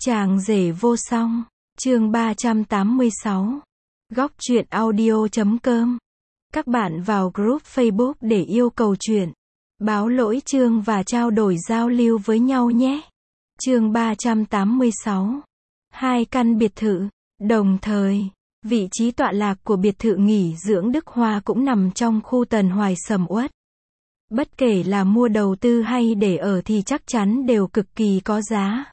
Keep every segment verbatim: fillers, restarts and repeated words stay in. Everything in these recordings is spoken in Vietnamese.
Chàng rể vô song, chương ba trăm tám mươi sáu. Góc truyện audio chấm com. Các bạn vào group Facebook để yêu cầu truyện, báo lỗi chương và trao đổi giao lưu với nhau nhé. Chương ba trăm tám mươi sáu. Hai căn biệt thự, đồng thời, vị trí tọa lạc của biệt thự nghỉ dưỡng Đức Hoa cũng nằm trong khu Tần Hoài sầm uất. Bất kể là mua đầu tư hay để ở thì chắc chắn đều cực kỳ có giá.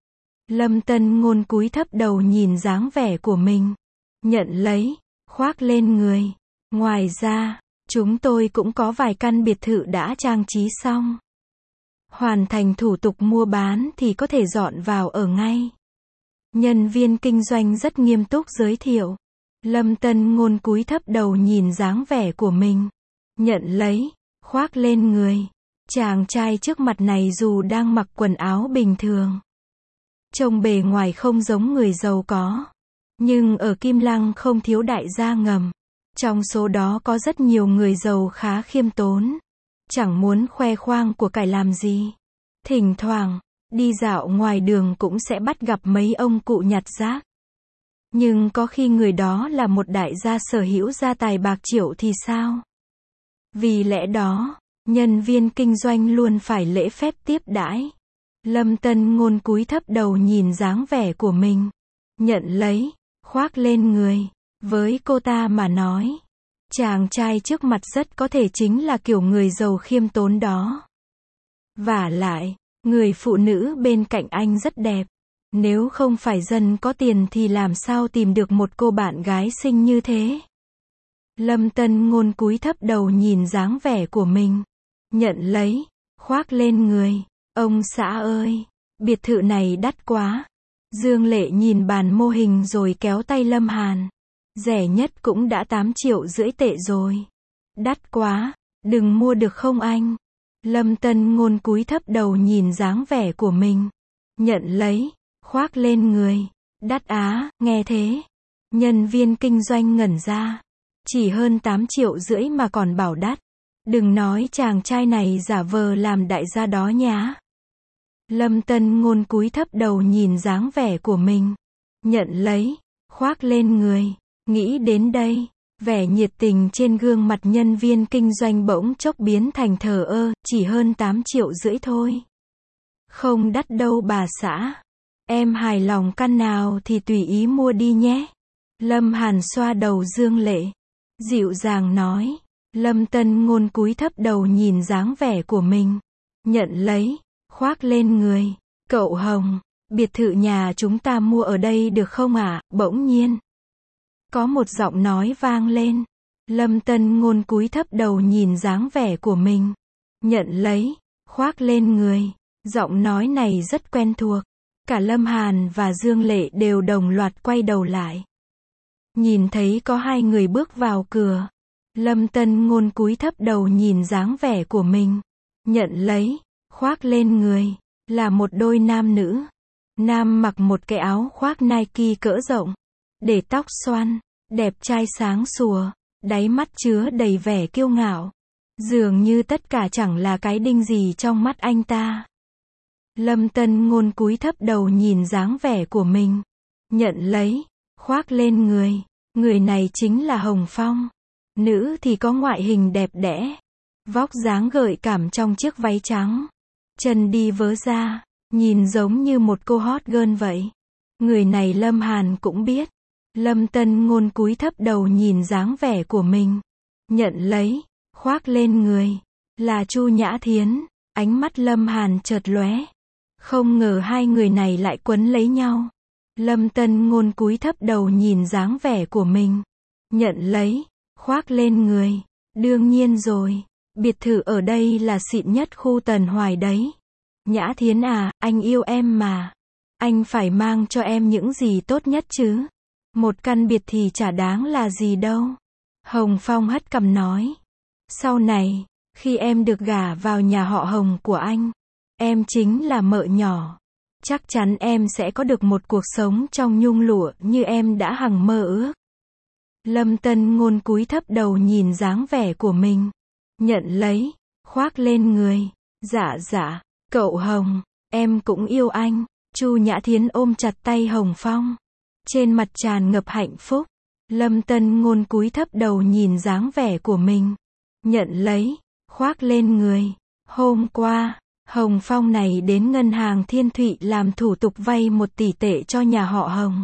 Lâm Tân Ngôn cúi thấp đầu nhìn dáng vẻ của mình, nhận lấy, khoác lên người. Ngoài ra, chúng tôi cũng có vài căn biệt thự đã trang trí xong. Hoàn thành thủ tục mua bán thì có thể dọn vào ở ngay. Nhân viên kinh doanh rất nghiêm túc giới thiệu. Lâm Tân Ngôn cúi thấp đầu nhìn dáng vẻ của mình, nhận lấy, khoác lên người. Chàng trai trước mặt này dù đang mặc quần áo bình thường, trông bề ngoài không giống người giàu có, nhưng ở Kim Lăng không thiếu đại gia ngầm. Trong số đó có rất nhiều người giàu khá khiêm tốn, chẳng muốn khoe khoang của cải làm gì. Thỉnh thoảng, đi dạo ngoài đường cũng sẽ bắt gặp mấy ông cụ nhặt rác. Nhưng có khi người đó là một đại gia sở hữu gia tài bạc triệu thì sao? Vì lẽ đó, nhân viên kinh doanh luôn phải lễ phép tiếp đãi. Lâm Tân Ngôn cúi thấp đầu nhìn dáng vẻ của mình, nhận lấy, khoác lên người. Với cô ta mà nói, chàng trai trước mặt rất có thể chính là kiểu người giàu khiêm tốn đó. Vả lại, người phụ nữ bên cạnh anh rất đẹp. Nếu không phải dân có tiền thì làm sao tìm được một cô bạn gái xinh như thế? Lâm Tân Ngôn cúi thấp đầu nhìn dáng vẻ của mình, nhận lấy, khoác lên người. Ông xã ơi, biệt thự này đắt quá. Dương Lệ nhìn bàn mô hình rồi kéo tay Lâm Hàn. Rẻ nhất cũng đã tám triệu rưỡi tệ rồi. Đắt quá, đừng mua được không anh? Lâm Tân Ngôn cúi thấp đầu nhìn dáng vẻ của mình, nhận lấy, khoác lên người. Đắt á, nghe thế. Nhân viên kinh doanh ngẩn ra. Chỉ hơn tám triệu rưỡi mà còn bảo đắt. Đừng nói chàng trai này giả vờ làm đại gia đó nhá. Lâm Tân Ngôn cúi thấp đầu nhìn dáng vẻ của mình, nhận lấy, khoác lên người. Nghĩ đến đây, vẻ nhiệt tình trên gương mặt nhân viên kinh doanh bỗng chốc biến thành thờ ơ. Chỉ hơn tám triệu rưỡi thôi. Không đắt đâu bà xã. Em hài lòng căn nào thì tùy ý mua đi nhé. Lâm Hàn xoa đầu Dương Lệ, dịu dàng nói. Lâm Tân Ngôn cúi thấp đầu nhìn dáng vẻ của mình, nhận lấy, khoác lên người. Cậu Hồng, biệt thự nhà chúng ta mua ở đây được không ạ? À? Bỗng nhiên, có một giọng nói vang lên. Lâm Tân Ngôn cúi thấp đầu nhìn dáng vẻ của mình, nhận lấy, khoác lên người. Giọng nói này rất quen thuộc. Cả Lâm Hàn và Dương Lệ đều đồng loạt quay đầu lại. Nhìn thấy có hai người bước vào cửa. Lâm Tân Ngôn cúi thấp đầu nhìn dáng vẻ của mình, nhận lấy, khoác lên người. Là một đôi nam nữ. Nam mặc một cái áo khoác Nike cỡ rộng, để tóc xoăn, đẹp trai sáng sủa, đáy mắt chứa đầy vẻ kiêu ngạo. Dường như tất cả chẳng là cái đinh gì trong mắt anh ta. Lâm Tân Ngôn cúi thấp đầu nhìn dáng vẻ của mình, nhận lấy, khoác lên người. Người này chính là Hồng Phong. Nữ thì có ngoại hình đẹp đẽ, vóc dáng gợi cảm trong chiếc váy trắng, chân đi vớ ra, nhìn giống như một cô hot girl vậy. Người này Lâm Hàn cũng biết. Lâm Tân Ngôn cúi thấp đầu nhìn dáng vẻ của mình, nhận lấy, khoác lên người. Là Chu Nhã Thiến. Ánh mắt Lâm Hàn chợt lóe. Không ngờ hai người này lại quấn lấy nhau. Lâm Tân Ngôn cúi thấp đầu nhìn dáng vẻ của mình, nhận lấy, khoác lên người. Đương nhiên rồi, biệt thự ở đây là xịn nhất khu Tần Hoài đấy. Nhã Thiến à, anh yêu em mà. Anh phải mang cho em những gì tốt nhất chứ. Một căn biệt thì chả đáng là gì đâu. Hồng Phong hất cằm nói. Sau này, khi em được gả vào nhà họ Hồng của anh, em chính là mợ nhỏ. Chắc chắn em sẽ có được một cuộc sống trong nhung lụa như em đã hằng mơ ước. Lâm Tân Ngôn cúi thấp đầu nhìn dáng vẻ của mình, nhận lấy, khoác lên người. Dạ dạ, cậu Hồng, em cũng yêu anh. Chu Nhã Thiến ôm chặt tay Hồng Phong. Trên mặt tràn ngập hạnh phúc. Lâm Tân Ngôn cúi thấp đầu nhìn dáng vẻ của mình. Nhận lấy, khoác lên người. Hôm qua, Hồng Phong này đến ngân hàng Thiên Thụy làm thủ tục vay một tỷ tệ cho nhà họ Hồng.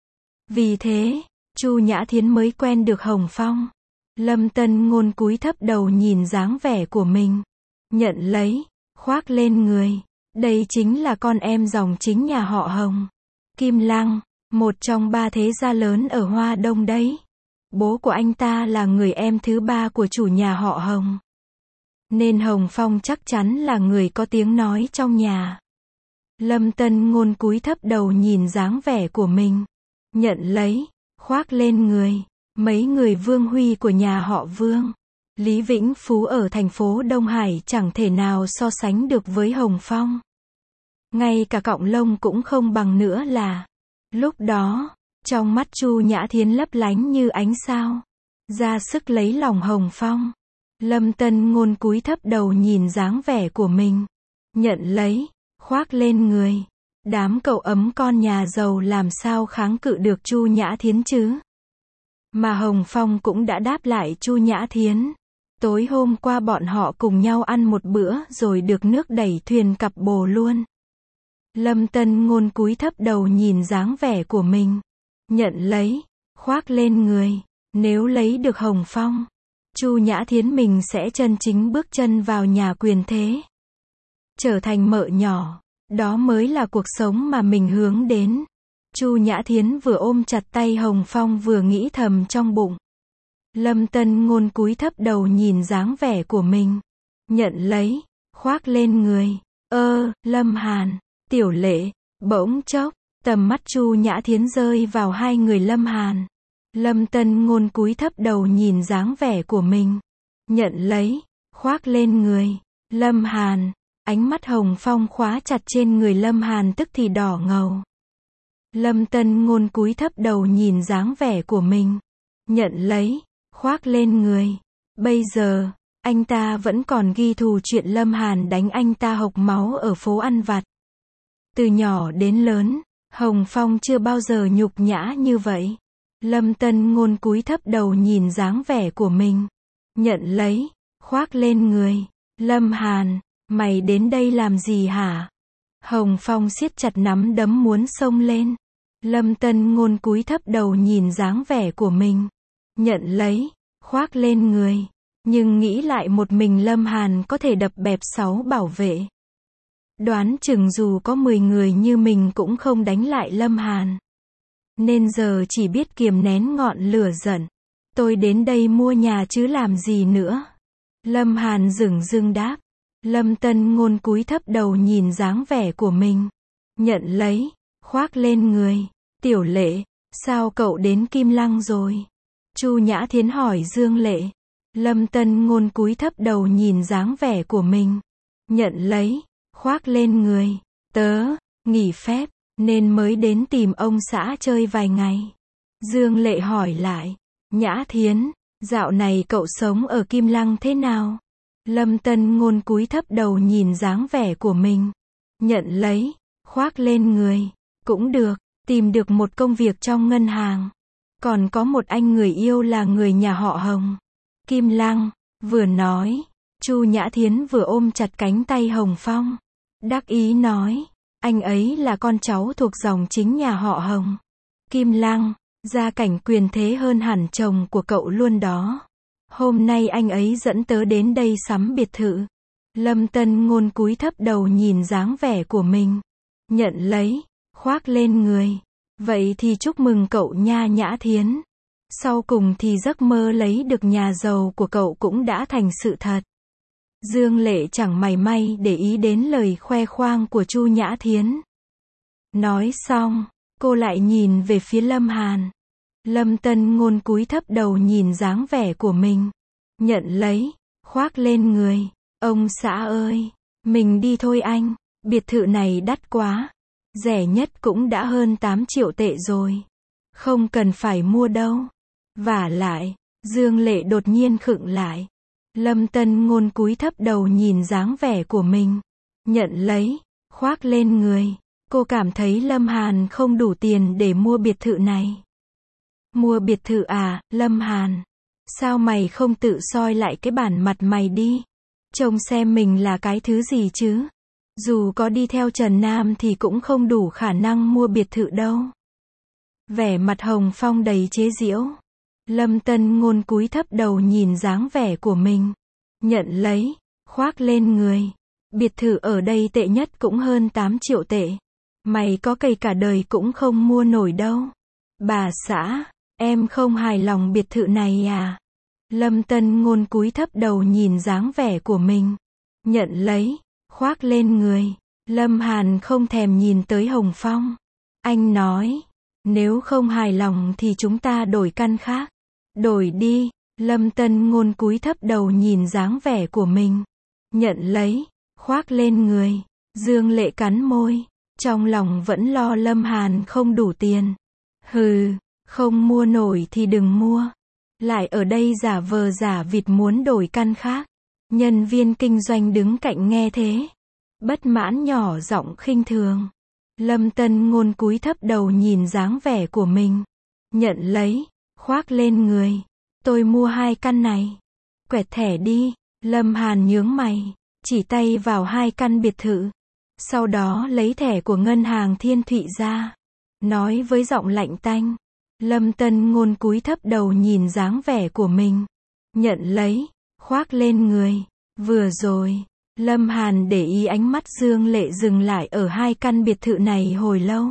Vì thế, Chu Nhã Thiến mới quen được Hồng Phong. Lâm Tân Ngôn cúi thấp đầu nhìn dáng vẻ của mình. Nhận lấy, khoác lên người. Đây chính là con em dòng chính nhà họ Hồng. Kim Lăng, một trong ba thế gia lớn ở Hoa Đông đấy. Bố của anh ta là người em thứ ba của chủ nhà họ Hồng. Nên Hồng Phong chắc chắn là người có tiếng nói trong nhà. Lâm Tân Ngôn cúi thấp đầu nhìn dáng vẻ của mình. Nhận lấy, khoác lên người. Mấy người Vương Huy của nhà họ Vương, Lý Vĩnh Phú ở thành phố Đông Hải chẳng thể nào so sánh được với Hồng Phong. Ngay cả cọng lông cũng không bằng nữa là. Lúc đó, trong mắt Chu Nhã Thiến lấp lánh như ánh sao. Ra sức lấy lòng Hồng Phong. Lâm Tân Ngôn cúi thấp đầu nhìn dáng vẻ của mình. Nhận lấy, khoác lên người. Đám cậu ấm con nhà giàu làm sao kháng cự được Chu Nhã Thiến chứ? Mà Hồng Phong cũng đã đáp lại Chu Nhã Thiến. Tối hôm qua bọn họ cùng nhau ăn một bữa rồi được nước đẩy thuyền cặp bồ luôn. Lâm Tân Ngôn cúi thấp đầu nhìn dáng vẻ của mình. Nhận lấy, khoác lên người. Nếu lấy được Hồng Phong, Chu Nhã Thiến mình sẽ chân chính bước chân vào nhà quyền thế. Trở thành mợ nhỏ. Đó mới là cuộc sống mà mình hướng đến. Chu Nhã Thiến vừa ôm chặt tay Hồng Phong vừa nghĩ thầm trong bụng. Lâm Tân Ngôn cúi thấp đầu nhìn dáng vẻ của mình. Nhận lấy, khoác lên người. Ơ, Lâm Hàn, Tiểu Lệ, bỗng chốc, tầm mắt Chu Nhã Thiến rơi vào hai người Lâm Hàn. Lâm Tân Ngôn cúi thấp đầu nhìn dáng vẻ của mình. Nhận lấy, khoác lên người. Lâm Hàn, ánh mắt Hồng Phong khóa chặt trên người Lâm Hàn tức thì đỏ ngầu. Lâm Tân Ngôn cúi thấp đầu nhìn dáng vẻ của mình. Nhận lấy, khoác lên người. Bây giờ, anh ta vẫn còn ghi thù chuyện Lâm Hàn đánh anh ta hộc máu ở phố ăn vặt. Từ nhỏ đến lớn, Hồng Phong chưa bao giờ nhục nhã như vậy. Lâm Tân Ngôn cúi thấp đầu nhìn dáng vẻ của mình. Nhận lấy, khoác lên người. Lâm Hàn, mày đến đây làm gì hả? Hồng Phong siết chặt nắm đấm muốn xông lên. Lâm Tân Ngôn cúi thấp đầu nhìn dáng vẻ của mình. Nhận lấy, khoác lên người. Nhưng nghĩ lại một mình Lâm Hàn có thể đập bẹp sáu bảo vệ. Đoán chừng dù có mười người như mình cũng không đánh lại Lâm Hàn. Nên giờ chỉ biết kiềm nén ngọn lửa giận. Tôi đến đây mua nhà chứ làm gì nữa. Lâm Hàn dửng dưng đáp. Lâm Tân Ngôn cúi thấp đầu nhìn dáng vẻ của mình. Nhận lấy, khoác lên người. Tiểu Lệ, sao cậu đến Kim Lăng rồi? Chu Nhã Thiến hỏi Dương Lệ. Lâm Tân Ngôn cúi thấp đầu nhìn dáng vẻ của mình. Nhận lấy, khoác lên người. Tớ, nghỉ phép, nên mới đến tìm ông xã chơi vài ngày. Dương Lệ hỏi lại. Nhã Thiến, dạo này cậu sống ở Kim Lăng thế nào? Lâm Tân Ngôn cúi thấp đầu nhìn dáng vẻ của mình. Nhận lấy, khoác lên người. Cũng được, tìm được một công việc trong ngân hàng. Còn có một anh người yêu là người nhà họ Hồng. Kim Lăng, vừa nói, Chu Nhã Thiến vừa ôm chặt cánh tay Hồng Phong. Đắc ý nói, anh ấy là con cháu thuộc dòng chính nhà họ Hồng. Kim Lăng, gia cảnh quyền thế hơn hẳn chồng của cậu luôn đó. Hôm nay anh ấy dẫn tớ đến đây sắm biệt thự. Lâm Tân Ngôn cúi thấp đầu nhìn dáng vẻ của mình. Nhận lấy, khoác lên người. Vậy thì chúc mừng cậu nha Nhã Thiến. Sau cùng thì giấc mơ lấy được nhà giàu của cậu cũng đã thành sự thật. Dương Lệ chẳng mảy may để ý đến lời khoe khoang của Chu Nhã Thiến. Nói xong, cô lại nhìn về phía Lâm Hàn. Lâm Tân Ngôn cúi thấp đầu nhìn dáng vẻ của mình. Nhận lấy, khoác lên người. Ông xã ơi, mình đi thôi anh. Biệt thự này đắt quá. Rẻ nhất cũng đã hơn tám triệu tệ rồi. Không cần phải mua đâu. Vả lại, Dương Lệ đột nhiên khựng lại. Lâm Tân Ngôn cúi thấp đầu nhìn dáng vẻ của mình. Nhận lấy, khoác lên người. Cô cảm thấy Lâm Hàn không đủ tiền để mua biệt thự này. Mua biệt thự à, Lâm Hàn? Sao mày không tự soi lại cái bản mặt mày đi? Trông xem mình là cái thứ gì chứ? Dù có đi theo Trần Nam thì cũng không đủ khả năng mua biệt thự đâu. Vẻ mặt Hồng Phong đầy chế giễu. Lâm Tân Ngôn cúi thấp đầu nhìn dáng vẻ của mình. Nhận lấy, khoác lên người. Biệt thự ở đây tệ nhất cũng hơn tám triệu tệ. Mày có cây cả đời cũng không mua nổi đâu. Bà xã, em không hài lòng biệt thự này à? Lâm Tân Ngôn cúi thấp đầu nhìn dáng vẻ của mình. Nhận lấy, khoác lên người. Lâm Hàn không thèm nhìn tới Hồng Phong. Anh nói, nếu không hài lòng thì chúng ta đổi căn khác. Đổi đi. Lâm Tân Ngôn cúi thấp đầu nhìn dáng vẻ của mình. Nhận lấy, khoác lên người. Dương Lệ cắn môi. Trong lòng vẫn lo Lâm Hàn không đủ tiền. Hừ, không mua nổi thì đừng mua. Lại ở đây giả vờ giả vịt muốn đổi căn khác. Nhân viên kinh doanh đứng cạnh nghe thế. Bất mãn nhỏ giọng khinh thường. Lâm Tân Ngôn cúi thấp đầu nhìn dáng vẻ của mình. Nhận lấy, khoác lên người. Tôi mua hai căn này. Quẹt thẻ đi. Lâm Hàn nhướng mày. Chỉ tay vào hai căn biệt thự. Sau đó lấy thẻ của ngân hàng Thiên Thụy ra. Nói với giọng lạnh tanh. Lâm Tân Ngôn cúi thấp đầu nhìn dáng vẻ của mình. Nhận lấy, khoác lên người. Vừa rồi, Lâm Hàn để ý ánh mắt Dương Lệ dừng lại ở hai căn biệt thự này hồi lâu.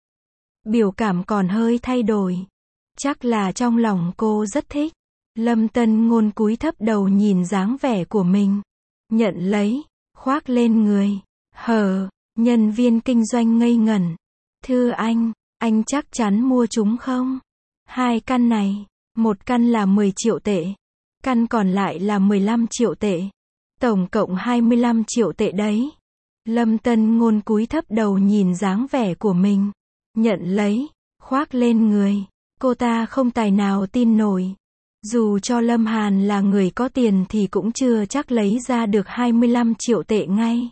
Biểu cảm còn hơi thay đổi. Chắc là trong lòng cô rất thích. Lâm Tân Ngôn cúi thấp đầu nhìn dáng vẻ của mình. Nhận lấy, khoác lên người. Hờ, nhân viên kinh doanh ngây ngẩn. Thưa anh, anh chắc chắn mua chúng không? Hai căn này, một căn là mười triệu tệ. Căn còn lại là mười lăm triệu tệ. Tổng cộng hai mươi lăm triệu tệ đấy. Lâm Tân Ngôn cúi thấp đầu nhìn dáng vẻ của mình. Nhận lấy, khoác lên người. Cô ta không tài nào tin nổi. Dù cho Lâm Hàn là người có tiền thì cũng chưa chắc lấy ra được hai mươi lăm triệu tệ ngay.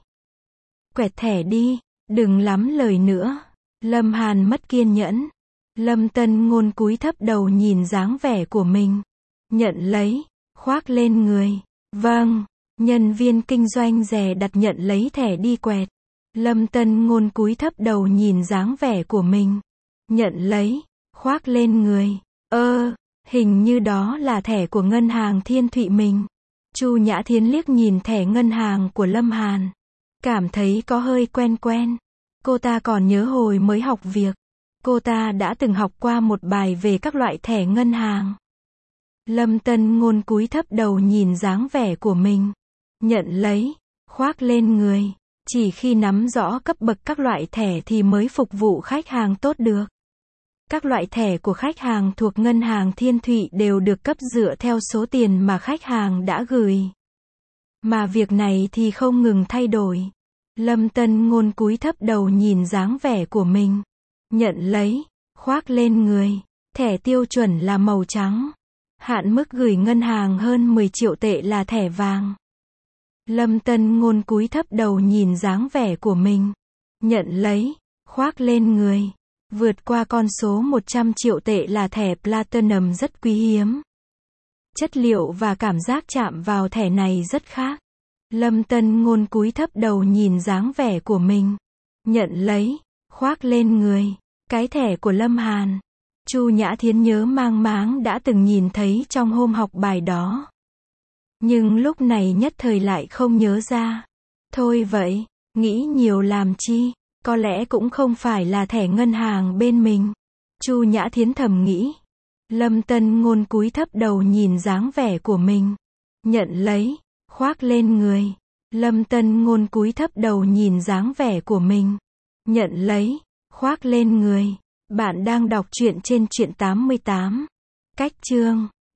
Quẹt thẻ đi, đừng lắm lời nữa. Lâm Hàn mất kiên nhẫn. Lâm Tân Ngôn cúi thấp đầu nhìn dáng vẻ của mình. Nhận lấy, khoác lên người. Vâng, nhân viên kinh doanh dè đặt nhận lấy thẻ đi quẹt. Lâm Tân Ngôn cúi thấp đầu nhìn dáng vẻ của mình. Nhận lấy, khoác lên người. Ơ, hình như đó là thẻ của ngân hàng Thiên Thụy mình. Chu Nhã Thiến liếc nhìn thẻ ngân hàng của Lâm Hàn. Cảm thấy có hơi quen quen. Cô ta còn nhớ hồi mới học việc. Cô ta đã từng học qua một bài về các loại thẻ ngân hàng. Lâm Tân Ngôn cúi thấp đầu nhìn dáng vẻ của mình. Nhận lấy, khoác lên người. Chỉ khi nắm rõ cấp bậc các loại thẻ thì mới phục vụ khách hàng tốt được. Các loại thẻ của khách hàng thuộc ngân hàng Thiên Thụy đều được cấp dựa theo số tiền mà khách hàng đã gửi. Mà việc này thì không ngừng thay đổi. Lâm Tân Ngôn cúi thấp đầu nhìn dáng vẻ của mình. Nhận lấy, khoác lên người. Thẻ tiêu chuẩn là màu trắng. Hạn mức gửi ngân hàng hơn mười triệu tệ là thẻ vàng. Lâm Tân Ngôn cúi thấp đầu nhìn dáng vẻ của mình. Nhận lấy, khoác lên người. Vượt qua con số một trăm triệu tệ là thẻ Platinum rất quý hiếm. Chất liệu và cảm giác chạm vào thẻ này rất khác. Lâm Tân Ngôn cúi thấp đầu nhìn dáng vẻ của mình. Nhận lấy, khoác lên người. Cái thẻ của Lâm Hàn. Chu Nhã Thiến nhớ mang máng đã từng nhìn thấy trong hôm học bài đó. Nhưng lúc này nhất thời lại không nhớ ra. Thôi vậy, nghĩ nhiều làm chi, có lẽ cũng không phải là thẻ ngân hàng bên mình. Chu Nhã Thiến thầm nghĩ. Lâm Tân Ngôn cúi thấp đầu nhìn dáng vẻ của mình. Nhận lấy, khoác lên người. Lâm Tân Ngôn cúi thấp đầu nhìn dáng vẻ của mình. Nhận lấy, khoác lên người. Bạn đang đọc truyện trên Truyện tám mươi tám. Cách chương